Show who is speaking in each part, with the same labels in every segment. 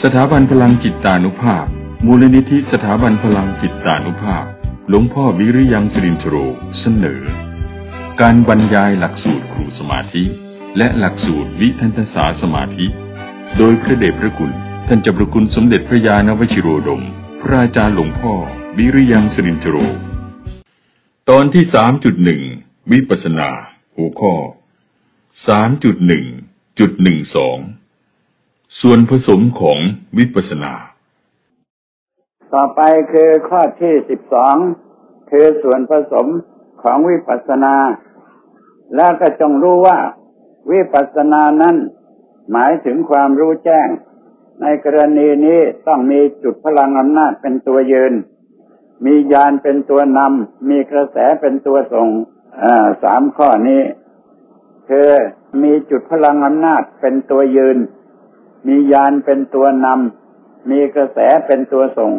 Speaker 1: ถาบันพลังจิตานุภาพมูลนิธิสถาบันพลังจิตานุภาพหลวงพ่อวิริยังสิรินทโรเสนอการบรรยายหลักสูตรครูสมาธิและหลักสูตรวิทันตศาสมาธิโดยพระเดชพระคุณท่านเจ้าพระคุณสมเด็จพระญาณวชิโรดมพระอาจารย์หลวงพ่อวิริยังสิรินทโรตอนที่ 3.1 วิปัสสนาหัวข้อ 3.1.12 ส่วนผสมของวิปัสสนา
Speaker 2: ต่อไปคือข้อที่12คือส่วนผสมของวิปัสสนาแล้วก็จงรู้ว่าวิปัสสนานั้นหมายถึงความรู้แจ้งในกรณีนี้ต้องมีจุดพลังอำนาจเป็นตัวยืนมีญาณเป็นตัวนำมีกระแสเป็นตัวส่ง3ข้อนี้คือมีจุดพลังอำนาจเป็นตัวยืนมีญาณเป็นตัวนำมีกระแสเป็นตัวส่ง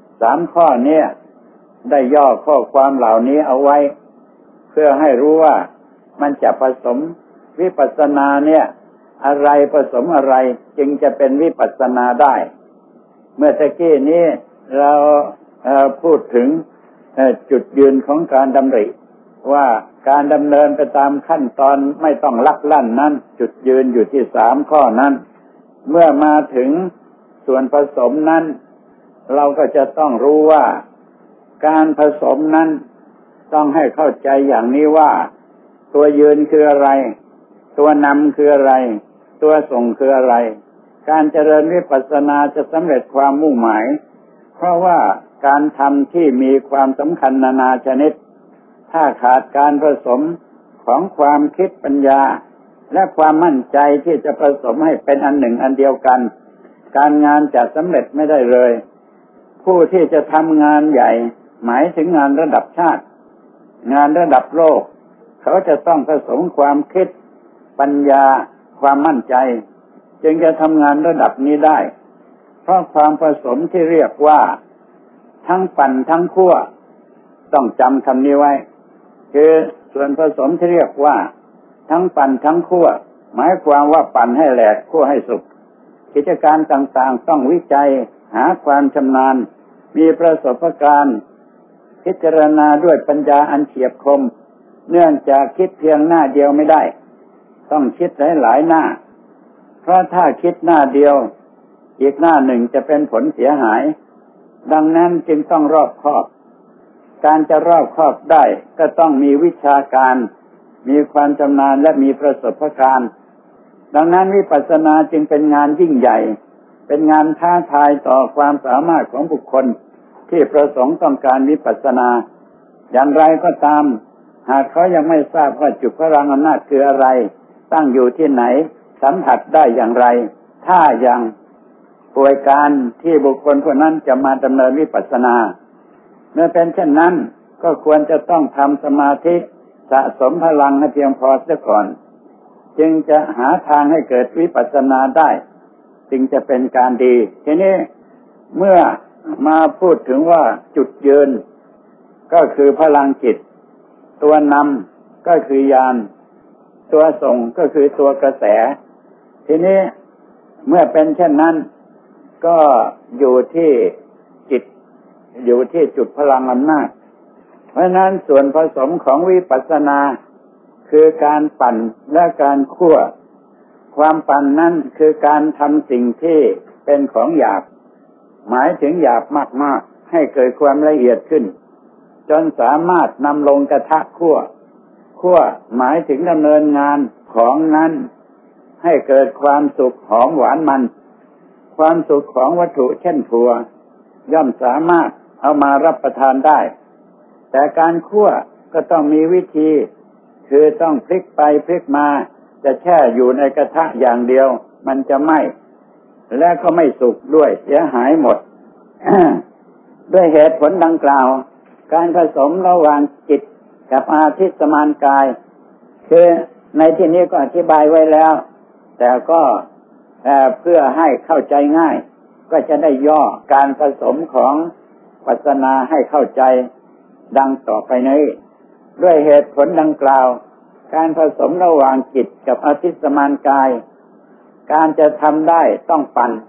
Speaker 2: 3ข้อนี้ได้ย่อข้อความเหล่านี้เอาไว้เพื่อให้รู้ว่ามันจะผสมวิปัสสนาเนี่ยอะไรผสมอะไรจึงจะเป็นวิปัสสนาได้เมื่อตะกี้นี้เราพูดถึงจุดยืนของการดำริว่าการดำเนินไปตามขั้นตอนไม่ต้องลักลั่นนั้นจุดยืนอยู่ที่3ข้อนั้นเมื่อมาถึงส่วนผสมนั้นเราก็จะต้องรู้ว่าการผสมนั้นต้องให้เข้าใจอย่างนี้ว่าตัวยืนคืออะไรตัวนำคืออะไรตัวส่งคืออะไรการเจริญวิปัสสนาจะสำเร็จความมุ่งหมายเพราะว่าการทำที่มีความสำคัญนานาชนิดถ้าขาดการผสมของความคิดปัญญาและความมั่นใจที่จะผสมให้เป็นอันหนึ่งอันเดียวกันการงานจะสำเร็จไม่ได้เลยผู้ที่จะทำงานใหญ่หมายถึงงานระดับชาติงานระดับโลกเขาจะต้องผสมความคิดปัญญาความมั่นใจจึงจะทำงานระดับนี้ได้เพราะความผสมที่เรียกว่าทั้งปั่นทั้งคั่วต้องจำคำนี้ไว้คือส่วนผสมที่เรียกว่าทั้งปั่นทั้งคั่วหมายความว่าปั่นให้แหลกคั่วให้สุกกิจการต่างๆต้องวิจัยหาความชำนาญมีประสบการณ์พิจารณาด้วยปัญญาอันเฉียบคมเนื่องจากคิดเพียงหน้าเดียวไม่ได้ต้องคิดหลายๆหน้าเพราะถ้าคิดหน้าเดียวอีกหน้าหนึ่งจะเป็นผลเสียหายดังนั้นจึงต้องรอบคอบการจะรอบคอบได้ก็ต้องมีวิชาการมีความชำนาญและมีประสบการณ์ดังนั้นวิปัสสนาจึงเป็นงานยิ่งใหญ่เป็นงานท้าทายต่อความสามารถของบุคคลที่ประสงค์ต้องการวิปัสสนาอย่างไรก็ตามหากเขายังไม่ทราบว่าจุดพลังอำนาจคืออะไรตั้งอยู่ที่ไหนสัมผัสได้อย่างไรถ้ายังป่วยการที่บุคคลคนนั้นจะมาดำเนินวิปัสสนาเมื่อเป็นเช่นนั้นก็ควรจะต้องทำสมาธิสะสมพลังให้เพียงพอเสียก่อนจึงจะหาทางให้เกิดวิปัสสนาได้จึงจะเป็นการดีทีนี้เมื่อมาพูดถึงว่าจุดยืนก็คือพลังจิตตัวนำก็คือญาณตัวส่งก็คือตัวกระแสทีนี้เมื่อเป็นเช่นนั้นก็อยู่ที่จิตอยู่ที่จุดพลังอำนาจเพราะนั้นส่วนผสมของวิปัสสนาคือการปั่นและการคั่วความปั่นนั้นคือการทำสิ่งที่เป็นของหยาบหมายถึงหยาบมากๆให้เกิดความละเอียดขึ้นจนสามารถนำลงกระทะคั่วหมายถึงดำเนินงานของนั้นให้เกิดความสุขหอมหวานมันความสุขของวัตถุเช่นถั่วย่อมสามารถเอามารับประทานได้แต่การคั่วก็ต้องมีวิธีคือต้องพลิกไปพลิกมาจะแช่อยู่ในกระทะอย่างเดียวมันจะไหม้และก็ไม่สุกด้วยเสียหายหมด ด้วยเหตุผลดังกล่าวการผสมระหว่างจิตกับอาทิตย์สมานกายคือในที่นี้ก็อธิบายไว้แล้วแต่ก็เพื่อให้เข้าใจง่ายก็จะได้ย่อการผสมของวิปัสสนาให้เข้าใจดังต่อไปนี้ด้วยเหตุผลดังกล่าวการผสมระหว่างจิตกับอาทิตย์สมานกายการจะทำได้ต้องปั่น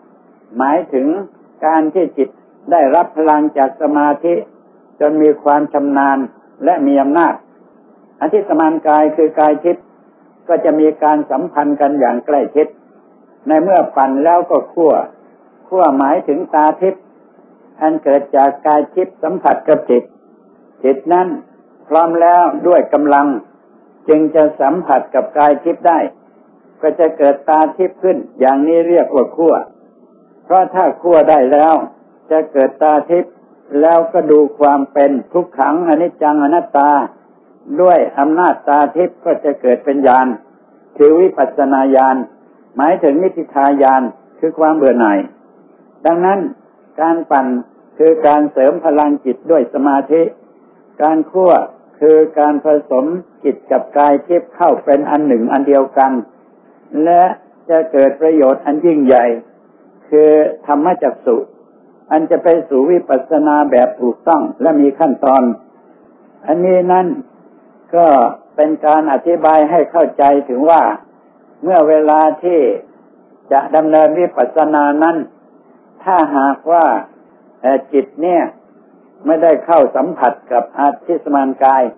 Speaker 2: หมายถึงการที่จิตได้รับพลังจากสมาธิจนมีความชำนาญและมีอำนาจอธิสมานกายคือกายทิพย์ก็จะมีการสัมพันธ์กันอย่างใกล้ชิดในเมื่อปั่นแล้วก็คั่วหมายถึงตาทิพย์อันเกิดจากกายทิพย์สัมผัสกับจิตนั้นพร้อมแล้วด้วยกำลังจึงจะสัมผัสกับกายทิพย์ได้ก็จะเกิดตาทิพย์ขึ้นอย่างนี้เรียกว่าคั่วเพราะถ้าคั่วได้แล้วจะเกิดตาทิพย์แล้วก็ดูความเป็นทุกขังอนิจจังอนัตตาด้วยอำนาจตาทิพย์ก็จะเกิดเป็นญาณคือวิปัสสนาญาณหมายถึงนิพพิทายานคือความเบื่อหน่ายดังนั้นการปั่นคือการเสริมพลังจิตด้วยสมาธิการคั่วคือการผสมจิตกับกายทิพย์เข้าเป็นอันหนึ่งอันเดียวกันและจะเกิดประโยชน์อันยิ่งใหญ่คือธรรมจักษุอันจะไปสู่วิปัสสนาแบบถูกต้องและมีขั้นตอนอันนี้นั่นก็เป็นการอธิบายให้เข้าใจถึงว่าเมื่อเวลาที่จะดำเนินวิปัสสนานั้นถ้าหากว่าจิตเนี่ยไม่ได้เข้าสัมผัสกับอาทิสมานกาย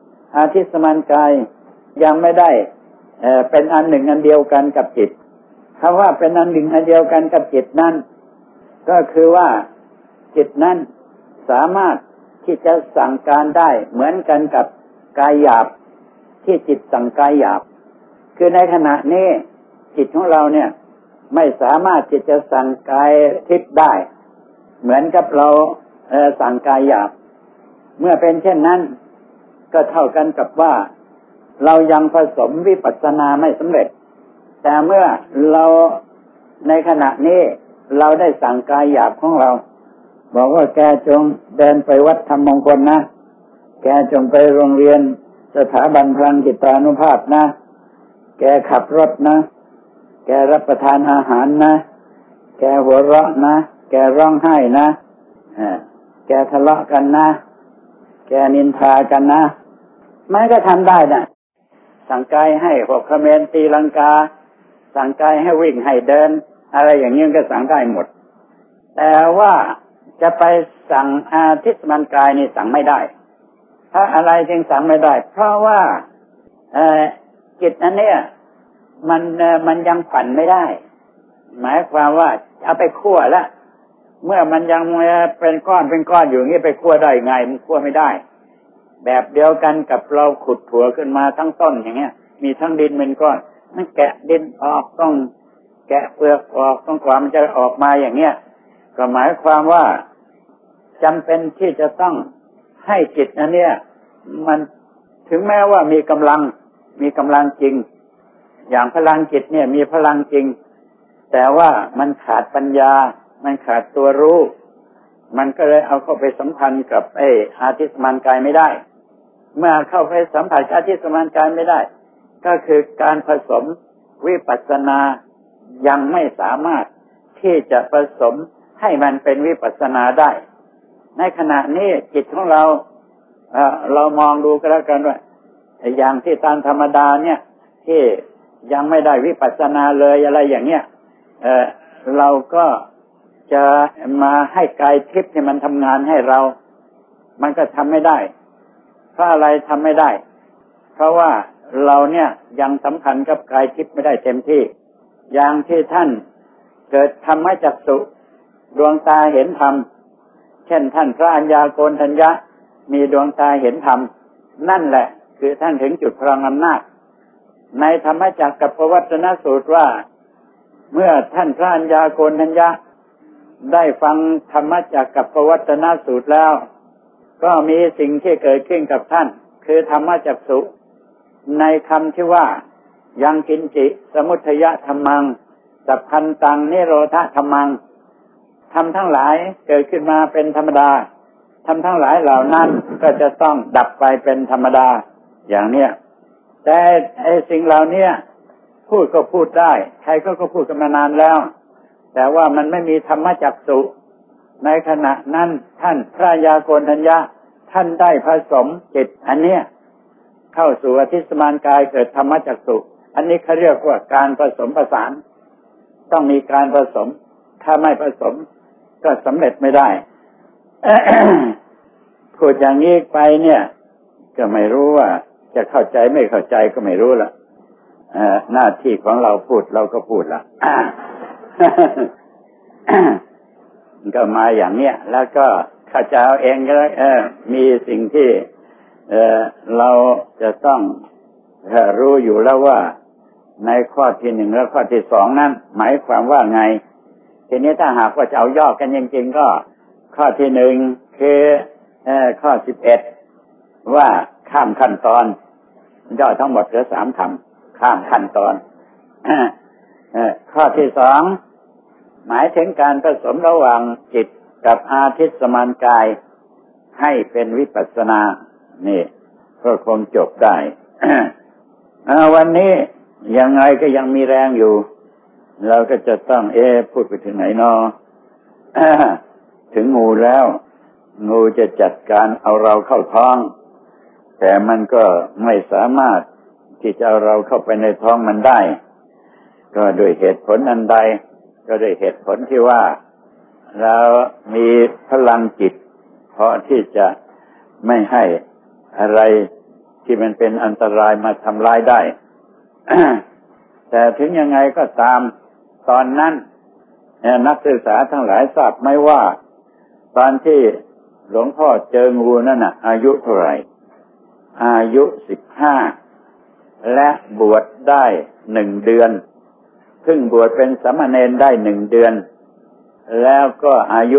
Speaker 2: ยังไม่ได้เป็นอันหนึ่งอันเดียวกันกับจิตคำว่าเป็นอันหนึ่งอันเดียวกันกับจิตนั้นก็คือว่าจิตนั้นสามารถที่จะสั่งการได้เหมือนกันกับกายหยาบที่จิตสั่งกายหยาบคือในขณะนี้จิตของเราเนี่ยไม่สามารถที่จะสั่งกายทิพย์ได้เหมือนกับเราสั่งกายหยาบเมื่อเป็นเช่นนั้นก็เท่ากันกับว่าเรายังผสมวิปัสสนาไม่สำเร็จแต่เมื่อเราในขณะนี้เราได้สั่งกายหยาบของเราบอกว่าแกจงเดินไปวัดธรรมมงคลนะแกจงไปโรงเรียนสถาบันพลังจิตานุภาพนะแกขับรถนะแกรับประทานอาหารนะแกหัวเราะนะแกร้องไห้นะแกทะเลาะกันนะแกนินทากันนะมันก็ทำได้นะสั่งกายให้หกเขมรตีลังกาสั่งกายให้วิ่งให้เดินอะไรอย่างนี้ก็สั่งได้หมดแต่ว่าจะไปสั่งอาทิสมานกายนี่สั่งไม่ได้ถ้าอะไรจึงสั่งไม่ได้เพราะว่าจิตอันเนี้ยมันยังปั่นไม่ได้หมายความว่าเอาไปคั่วแล้วเมื่อมันยังเป็นก้อนอยู่อย่างนี้ไปคั่วได้ไงมันคั่วไม่ได้แบบเดียวกันกับเราขุดถั่วขึ้นมาทั้งต้นอย่างเงี้ยมีทั้งดินเป็นก้อนมันแกะดินออกต้องแกะเปลือกออกต้องกว่ามันจะออกมาอย่างเงี้ยก็หมายความว่าจำเป็นที่จะต้องให้จิตอันเนี้ยมันถึงแม้ว่ามีกำลังจริงอย่างพลังจิตเนี่ยมีพลังจริงแต่ว่ามันขาดปัญญามันขาดตัวรู้มันก็เลยเอาเข้าไปสัมพันธ์กับอาทิสมานกายไม่ได้เมื่อเข้าไปสัมผัสอาทิสมานกายไม่ได้ก็คือการผสมวิปัสสนายังไม่สามารถที่จะผสมให้มันเป็นวิปัสสนาได้ในขณะนี้จิตของเรามองดูก็แล้วกันว่าอย่างที่ตามธรรมดาเนี่ยที่ยังไม่ได้วิปัสสนาเลยอะไรอย่างเงี้ยเราก็จะมาให้กายทิพย์เนี่ยมันทำงานให้เรามันก็ทำไม่ได้เพราะอะไรทำไม่ได้เพราะว่าเราเนี่ยยังสัมพันธ์กับกายทิพย์ไม่ได้เต็มที่อย่างที่ท่านเกิดธรรมจักษุดวงตาเห็นธรรมเช่นท่านพระอัญญาโกณฑัญญะมีดวงตาเห็นธรรมนั่นแหละคือท่านถึงจุดพลังอำนาจในธรรมจักรกับปวัตตนสูตรว่าเมื่อท่านพระอัญญาโกณฑัญญะได้ฟังธรรมจักรกับปวัตตนสูตรแล้วก็มีสิ่งที่เกิดขึ้นกับท่านคือธรรมจักษุในคำที่ว่ายังกินจิสมุทัยธรรมังสัพพันตังนิโรธธรรมังธรรมทั้งหลายเกิดขึ้นมาเป็นธรรมดาธรรมทั้งหลายเหล่านั้นก็จะต้องดับไปเป็นธรรมดาอย่างเนี้ยแต่สิ่งเหล่านี้พูดก็พูดได้ใครก็พูดกันมานานแล้วแต่ว่ามันไม่มีธรรมจักษุในขณะนั้นท่านพระยาโกณฑัญญะท่านได้ผสมจิตอันเนี้ยเข้าสู่อทิสมานกายเกิดธรรมจักษุอันนี้เขาเรียกว่าการผสมผสานต้องมีการผสมถ้าไม่ผสมก็สำเร็จไม่ได้ พูดอย่างนี้ไปเนี่ยก็ไม่รู้ว่าจะเข้าใจไม่เข้าใจก็ไม่รู้ละหน้าที่ของเราพูดเราก็พูดละ ก็มาอย่างเนี้ยแล้วก็เข้าใจเอาเองก็มีสิ่งที่เราจะต้องรู้อยู่แล้วว่าในข้อที่หนึ่งและข้อที่สองนั้นหมายความว่าไงทีนี้ถ้าหากว่าจะเอาย่อกันจริงๆก็ข้อที่หนึ่งคือข้อ11ว่าข้ามขั้นตอนย่อทั้งหมดเหลือ3 คำข้ามขั้นตอนข้อที่สองหมายถึงการผสมระหว่างจิตกับอาทิตย์สมานกายให้เป็นวิปัสสนานี่ก็คงจบได้ วันนี้ยังไงก็ยังมีแรงอยู่เราก็จะต้องพูดไปถึงไหนเนาะ ถึงงูแล้วงูจะจัดการเอาเราเข้าท้องแต่มันก็ไม่สามารถที่จะเอาเราเข้าไปในท้องมันได้ก็ด้วยเหตุผลอันใดก็ด้วยเหตุผลที่ว่าเรามีพลังจิตพอที่จะไม่ให้อะไรที่มันเป็นอันตรายมาทำร้ายได้ แต่ถึงยังไงก็ตามตอนนั้นนักศึกษาทั้งหลายทราบไหมว่าตอนที่หลวงพ่อเจองูนั่นน่ะอายุเท่าไหร่อายุ15และบวชได้1 เดือนเพิ่งบวชเป็นสามเณรได้1 เดือนแล้วก็อายุ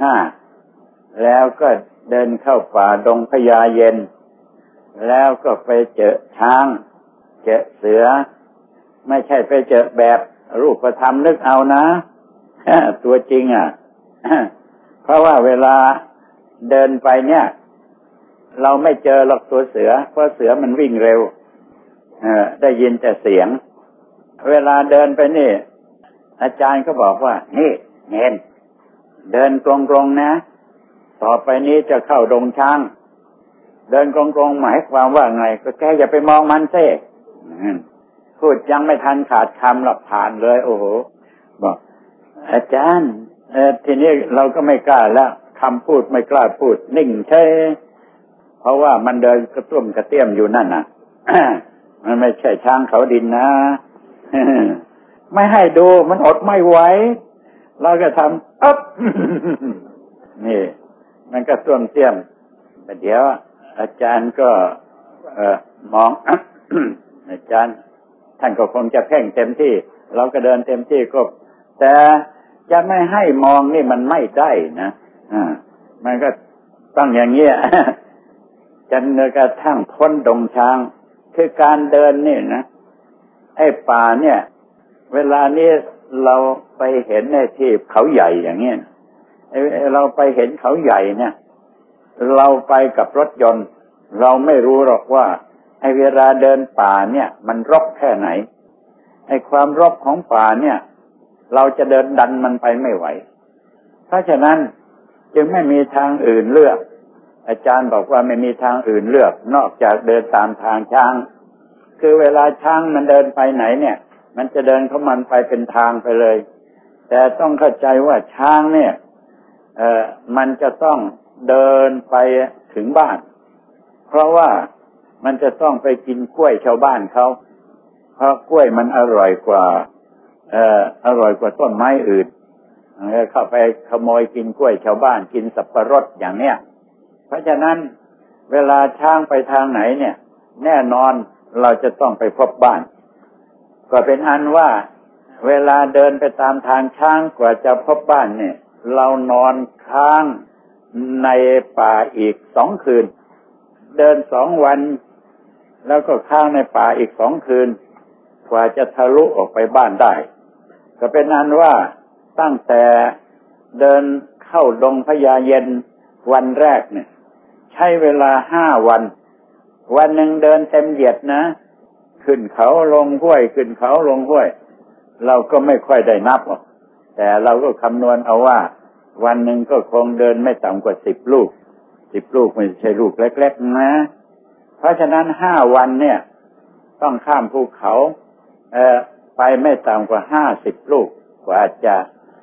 Speaker 2: 15แล้วก็เดินเข้าป่าดงพญาเย็นแล้วก็ไปเจอช้างเจอเสือไม่ใช่ไปเจอแบบรูปธรรมนึกเอานะ ตัวจริงอ่ะ เพราะว่าเวลาเดินไปเนี่ยเราไม่เจอหรอกตัวเสือเพราะเสือมันวิ่งเร็วได้ยินแต่เสียงเวลาเดินไปนี่อาจารย์ก็บอกว่านี่เน้นเดินตรงๆนะต่อไปนี้จะเข้าดงช้างเดินตรงๆหมายความว่าไงก็แกอย่าไปมองมันซิพูดยังไม่ทันขาดคำหลับผ่านเลยโอ้โหบอกอาจารย์ทีนี้เราก็ไม่กล้าแล้วคำพูดไม่กล้าพูดนิ่งเฉยเพราะว่ามันเดินกระตุ้มกระเตี้ยมอยู่นั่นน่ะ มันไม่ใช่ช้างเขาดินนะ ไม่ให้ดูมันอดไม่ไหวเราก็ทำอ๊บ นี่มันก็ตุ้มเตี้ยมแต่เดี๋ยวอาจารย์ก็มอง อาจารย์ท่านก็คงจะเพ่งเต็มที่เราก็เดินเต็มที่ก็แต่จะไม่ให้มองนี่มันไม่ได้นะมันก็ต้องอย่างเงี้ย จนกระทั่งพ้นดงช้างคือการเดินนี่นะไอ้ป่าเนี่ยเวลานี้เราไปเห็นในที่เขาใหญ่อย่างเงี้ยเราไปเห็นเขาใหญ่เนี่ยเราไปกับรถยนต์เราไม่รู้หรอกว่าไอ้เวลาเดินป่าเนี่ยมันรกแค่ไหนไอ้ความรกของป่าเนี่ยเราจะเดินดันมันไปไม่ไหวเพราะฉะนั้นจึงไม่มีทางอื่นเลือกอาจารย์บอกว่าไม่มีทางอื่นเลือกนอกจากเดินตามทางช้างคือเวลาช้างมันเดินไปไหนเนี่ยมันจะเดินเข้ามันไปเป็นทางไปเลยแต่ต้องเข้าใจว่าช้างเนี่ยมันจะต้องเดินไปถึงบ้านเพราะว่ามันจะต้องไปกินกล้วยชาวบ้านเขาเพราะกล้วยมันอร่อยกว่าต้นไม้อื่นเข้าไปขโมยกินกล้วยชาวบ้านกินสับปะรดอย่างเนี้ยเพราะฉะนั้นเวลาช้างไปทางไหนเนี่ยแน่นอนเราจะต้องไปพบบ้านก็เป็นอันว่าเวลาเดินไปตามทางช้างกว่าจะพบบ้านเนี่ยเรานอนค้างในป่าอีก2 คืนเดิน2 วันแล้วก็ค้างในป่าอีก2 คืนกว่าจะทะลุออกไปบ้านได้ก็เป็นอันว่าตั้งแต่เดินเข้าดงพญาเย็นวันแรกเนี่ยใช้เวลา5 วันวันหนึ่งเดินเต็มเหยียดนะขึ้นเขาลงห้วยขึ้นเขาลงห้วยเราก็ไม่ค่อยได้นับหรอกแต่เราก็คำนวณเอาว่าวันหนึ่งก็คงเดินไม่ต่ำกว่า10 ลูก10 ลูกไม่ใช่ลูกเล็กๆนะเพราะฉะนั้น5 วันเนี่ยต้องข้ามภูเขาไปไม่ต่ำกว่า50 ลูกกว่าจะ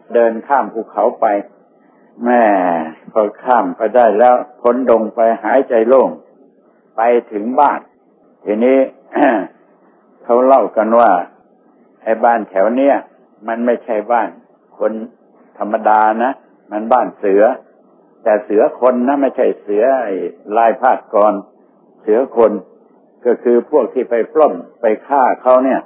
Speaker 2: เดินข้ามภูเขาไปแม่พอข้ามไปได้แล้วพ้นดงไปหายใจโล่งไปถึงบ้านทีนี้ เขาเล่ากันว่าไอ้บ้านแถวเนี้ยมันไม่ใช่บ้านคนธรรมดานะมันบ้านเสือแต่เสือคนนะไม่ใช่เสือไอ้ลายพาดกรเสือคนก็คือพวกที่ไปปล้นไปฆ่าเขาเนี่ย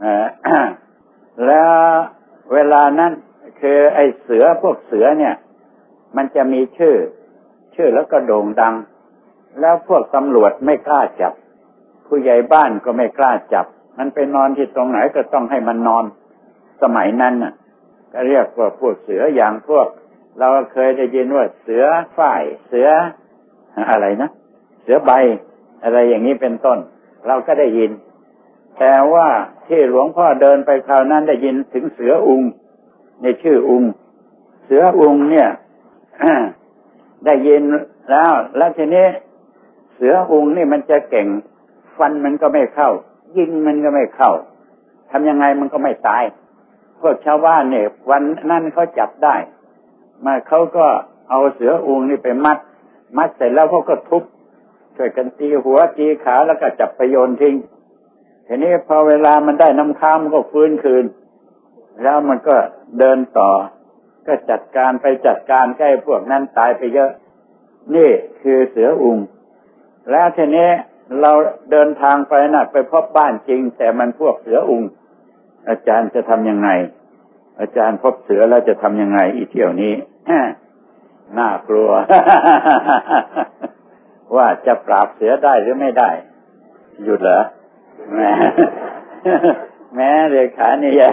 Speaker 2: แล้วเวลานั้นคือไอ้เสือพวกเสือเนี่ยมันจะมีชื่อแล้วก็โด่งดังแล้วพวกตำรวจไม่กล้าจับผู้ใหญ่บ้านก็ไม่กล้าจับมันไปนอนที่ตรงไหนก็ต้องให้มันนอนสมัยนั้นน่ะก็เรียกว่าพวกเสืออย่างพวกเราเคยได้ยินว่าเสือฝ่ายเสืออะไรนะเสือใบอะไรอย่างนี้เป็นต้นเราก็ได้ยินแต่ว่าที่หลวงพ่อเดินไปคราวนั้นได้ยินถึงเสืออุงในชื่ออุงเสืออุงเนี่ย ได้ยินแล้วทีนี้เสืออุงนี่มันจะเก่งฟันมันก็ไม่เข้ายิงมันก็ไม่เข้าทำยังไงมันก็ไม่ตายพวกชาวบ้านเนี่ยวันนั้นเขาจับได้มาเขาก็เอาเสืออุงนี่ไปมัดเสร็จแล้วเขาก็ทุบช่วยกันตีหัวตีขาแล้วก็จับไปโยนทิ้งทีนี้พอเวลามันได้น้ำค้างมันก็ฟื้นคืนแล้วมันก็เดินต่อก็จัดการใกล้พวกนั้นตายไปเยอะนี่คือเสืออุงแล้วทีนี้เราเดินทางไปน่ะไปพบบ้านจริงแต่มันพวกเสืออุงอาจารย์จะทำยังไงอาจารย์พบเสือแล้วจะทำยังไงอีเที่ยวนี้น่ากลัว ว่าจะปราบเสือได้หรือไม่ได้หยุดเหรอแม่เลขานี่แย่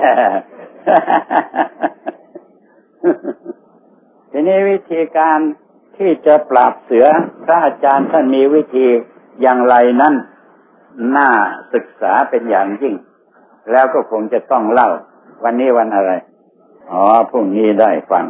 Speaker 2: ทีนี้วิธีการที่จะปราบเสือพระอาจารย์ท่านมีวิธีอย่างไรนั้นน่าศึกษาเป็นอย่างยิ่งแล้วก็คงจะต้องเล่าวันนี้วันอะไรพรุ่งนี้ได้ฟัง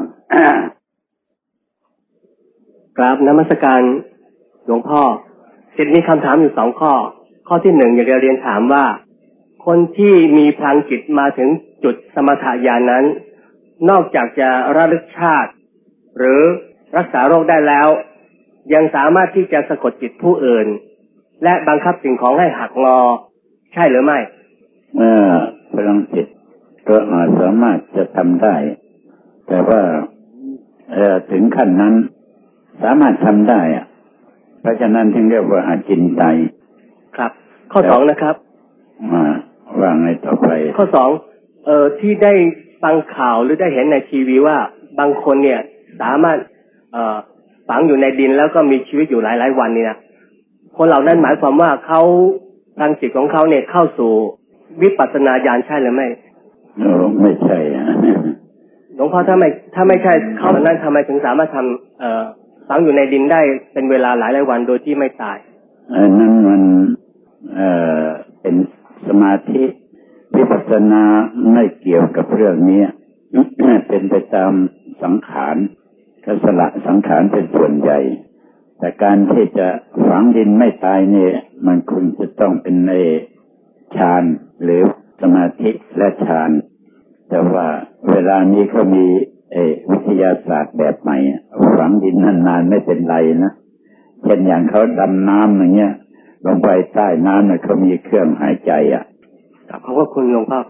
Speaker 3: กราบนมัสการหลวงพ่อมีคำถามอยู่2 ข้อที่ 1อยากจะเรียนถามว่าคนที่มีพลังจิตมาถึงจุดสมถะญาณนั้นนอกจากจะระลึกชาติหรือรักษาโรคได้แล้วยังสามารถที่จะสะกดจิตผู้อื่นและบังคับสิ่งของให้หักงอใช่หรือไม่
Speaker 2: พลังจิตก็สามารถจะทำได้แต่ว่าถึงขั้นนั้นสามารถทำได้เพราะฉะนั้นถึงเรียกว่าอาจินไตย
Speaker 3: ครับข้อ2นะครับ
Speaker 2: ว่าไงต่อไป
Speaker 3: ข้อ2ที่ได้ฟังข่าวหรือได้เห็นในทีวีว่าบางคนเนี่ยสามารถฝังอยู่ในดินแล้วก็มีชีวิตอยู่หลายวันนี่นะคนเหล่านั้นหมายความว่าเขาพลังจิตของเขาเนี่ยเข้าสู่วิปัสสนาญาณใช่หรือไม่
Speaker 2: ไม่ใช่
Speaker 3: หลวงพ่อถ้าไม่ใช่เขาเหล่านั้นทำไมถึงสามารถทำฝังอยู่ในดินได้เป็นเวลาหลายวันโดยที่ไม่ตาย
Speaker 2: นั้นมันเป็นสมาธิวิปัสสนาไม่เกี่ยวกับเรื่องนี้ เป็นไปตามสังขารก็สละสังขารเป็นส่วนใหญ่แต่การที่จะฝังดินไม่ตายเนี่ยมันคงจะต้องเป็นในฌานหรือสมาธิและฌานแต่ว่าเวลานี้เขามีวิทยาศาสตร์แบบใหม่ฝังดินนานๆไม่เป็นไรนะเช่นอย่างเขาดำน้ำอย่างเงี้ยลงไปใต้น้ำเนี่ยเขามีเครื่องหายใจ
Speaker 3: ขอบคุณหลวงพ่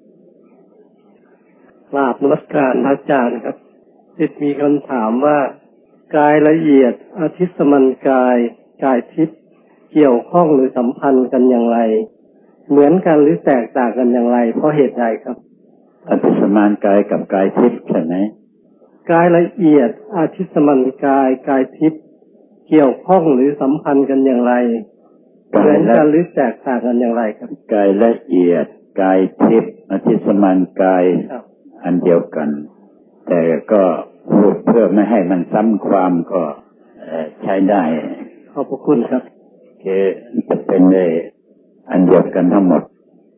Speaker 3: อกราบนมัสการพระอาจารย์ครับมีคำถามว่ากายละเอียดอาทิสมันกายทิพย์เกี่ยวข้องหรือสัมพันธ์กันอย่างไรเหมือนกันหรือแตกต่างกันอย่างไรเพราะเหตุใดครับ
Speaker 2: อาทิสมันกายกับกายทิพย์ใช่ไหม
Speaker 3: กายละเอียดอาทิสมันกายทิพย์เกี่ยวข้องหรือสัมพันธ์กันอย่างไรเหมือนกันหรือแตกต่างกันอย่างไรครับ
Speaker 2: กายละเอียดกายทิพย์อาทิสมันกายอันเดียวกันแต่ก็พูดเพื่อไม่ให้มันซ้ำความก็ใช้ได้
Speaker 3: ขอบคุณครับ
Speaker 2: คือจะเป็นอันเดียวกันทั้งหมด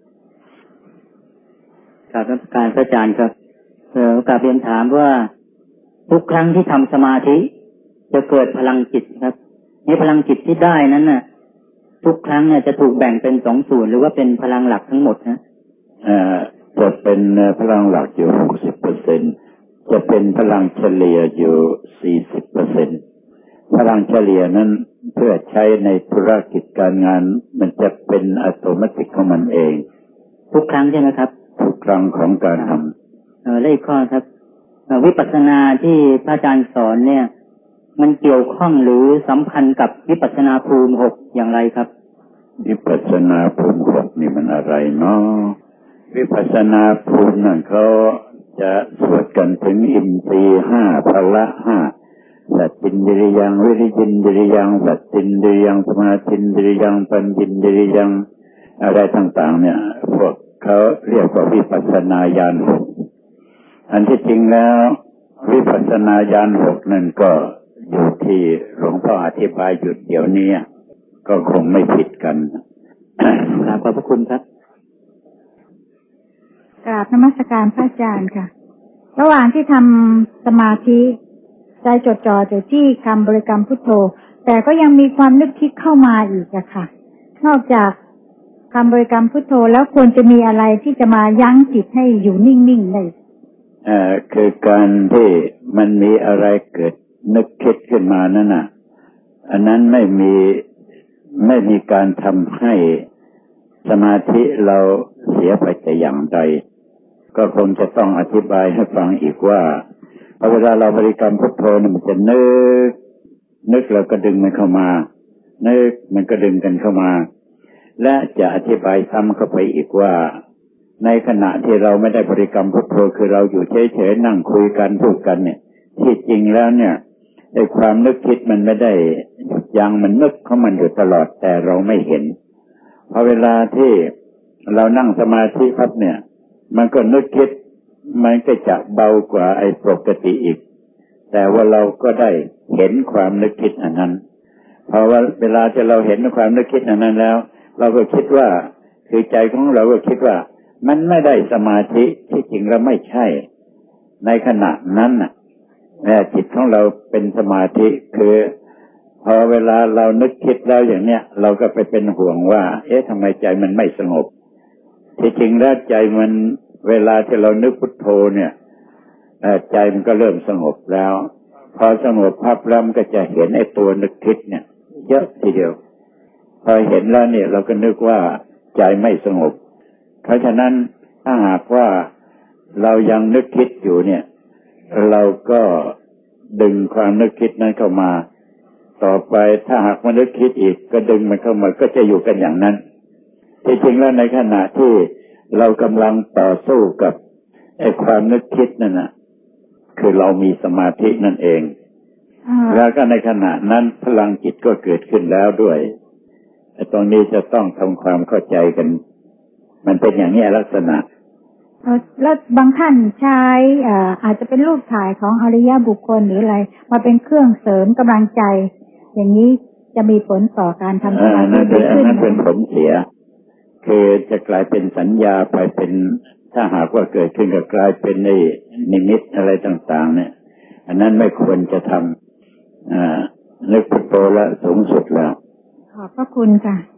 Speaker 4: การพระอาจารย์ครับกราบเรียนถามว่าทุกครั้งที่ทำสมาธิจะเกิดพลังจิตครับนี่พลังจิตที่ได้นั้นน่ะทุกครั้งเนี่ยจะถูกแบ่งเป็น2 ส่วนหรือว่าเป็นพลังหลักทั้งหมดนะ
Speaker 2: จะเป็นพลังหลักอยู่ 60% จะจะเป็นพลังเฉลี่ยอยู่ 40%พลังเฉลี่ยนั้นเพื่อใช้ในธุรกิจการงานมันจะเป็นอัตโนมัติของมันเอง
Speaker 4: ทุกครั้งใช่ไหมครับ
Speaker 2: ทุกครั้งของการท
Speaker 4: ำและอีกข้อครับวิปัสสนาที่พระอาจารย์สอนเนี่ยมันเกี่ยวข้องหรือสัมพันธ์กับวิปัสสนาภูมิ6อย่างไรครับ
Speaker 2: วิปัสสนาภูมิ6นี่มันอะไรเนาะวิปัสสนาภูมินั่นเขาจะสวดกันถึงอินทรีย์5พละ5สัจจินดิริยังวิริยินดิริยังสัจจินดิริยังสมาธินดิริยังปัญญินดิริยังอะไรต่างๆเนี่ยพวกเขาเรียกว่าวิปัสสนาญาณ6อันที่จริงแล้ววิปัสสนาญาณ6นั่นก็อยู่ที่หลวงพ่ออธิบายอยู่เดี๋ยวนี้ก็คงไม่ผิดกัน
Speaker 4: ขอบพระคุณครับ
Speaker 5: กราบนมัสการพระอาจารย์ค่ะระหว่างที่ทำสมาธิใจจดจ่ออยู่ที่คำบริกรรมพุทโธแต่ก็ยังมีความนึกคิดเข้ามาอีกอะค่ะนอกจากคำบริกรรมพุทโธแล้วควรจะมีอะไรที่จะมายั้งจิตให้อยู่นิ่งๆได้
Speaker 2: คือการที่มันมีอะไรเกิดนึกคิดขึ้นมานั่นน่ะอันนั้นไม่มีการทำให้สมาธิเราเสียไปแต่อย่างใดก็คงจะต้องอธิบายให้ฟังอีกว่าเวลาเราบริกรรมพุทโธมันจะนึกแล้วก็ดึงมันเข้ามานึกมันก็ดึงกันเข้ามาและจะอธิบายซ้ำเข้าไปอีกว่าในขณะที่เราไม่ได้บริกรรมพุทโธคือเราอยู่เฉยๆนั่งคุยกันพูดกันเนี่ยที่จริงแล้วเนี่ยไอ้ความนึกคิดมันไม่ได้หยุดยั้งมันนึกของมันอยู่ตลอดแต่เราไม่เห็นพอเวลาที่เรานั่งสมาธิครับเนี่ยมันก็นึกคิดมันก็จะเบากว่าไอ้ปกติอีกแต่ว่าเราก็ได้เห็นความนึกคิดอันนั้นเพราะว่าเวลาที่เราเห็นความนึกคิดอันนั้นแล้วเราก็คิดว่าคือใจของเราก็คิดว่ามันไม่ได้สมาธิที่จริงแล้วไม่ใช่ในขณะนั้นน่ะจิตของเราเป็นสมาธิคือพอเวลาเรานึกคิดแล้วอย่างเนี้ยเราก็ไปเป็นห่วงว่าทำไมใจมันไม่สงบที่จริงแล้วใจมันเวลาที่เรานึกพุทโธเนี่ยใจมันก็เริ่มสงบแล้วพอสงบภาพแล้วมันก็จะเห็นไอ้ตัวนึกคิดเนี่ยเยอะทีเดียวพอเห็นแล้วเนี่ยเราก็นึกว่าใจไม่สงบเพราะฉะนั้นถ้าหากว่าเรายังนึกคิดอยู่เนี่ยเราก็ดึงความนึกคิดนั้นเข้ามาต่อไปถ้าหากมันนึกคิดอีกก็ดึงมันเข้ามาก็จะอยู่กันอย่างนั้นที่จริงแล้วในขณะที่เรากำลังต่อสู้กับไอ้ความนึกคิดนั่นน่ะคือเรามีสมาธินั่นเองแล้วก็ในขณะนั้นพลังจิตก็เกิดขึ้นแล้วด้วยไอ้ตรงนี้จะต้องทำความเข้าใจกันมันเป็นอย่างนี้ลักษณะ
Speaker 5: แล้วบางท่านใช้อาจจะเป็นรูปถ่ายของอริยบุคคลหรืออะไรมาเป็นเครื่องเสริมกำลังใจอย่างนี้จะมีผลต่อการทำสมาธิ
Speaker 2: นั่นเป็นผลเสียคือจะกลายเป็นสัญญาไปเป็นถ้าหากว่าเกิดขึ้นก็กลายเป็นในนิมิตอะไรต่างๆเนี่ยอันนั้นไม่ควรจะทำนึกพุทโธละสูงสุดแล้ว
Speaker 5: ขอบพระคุณค่ะ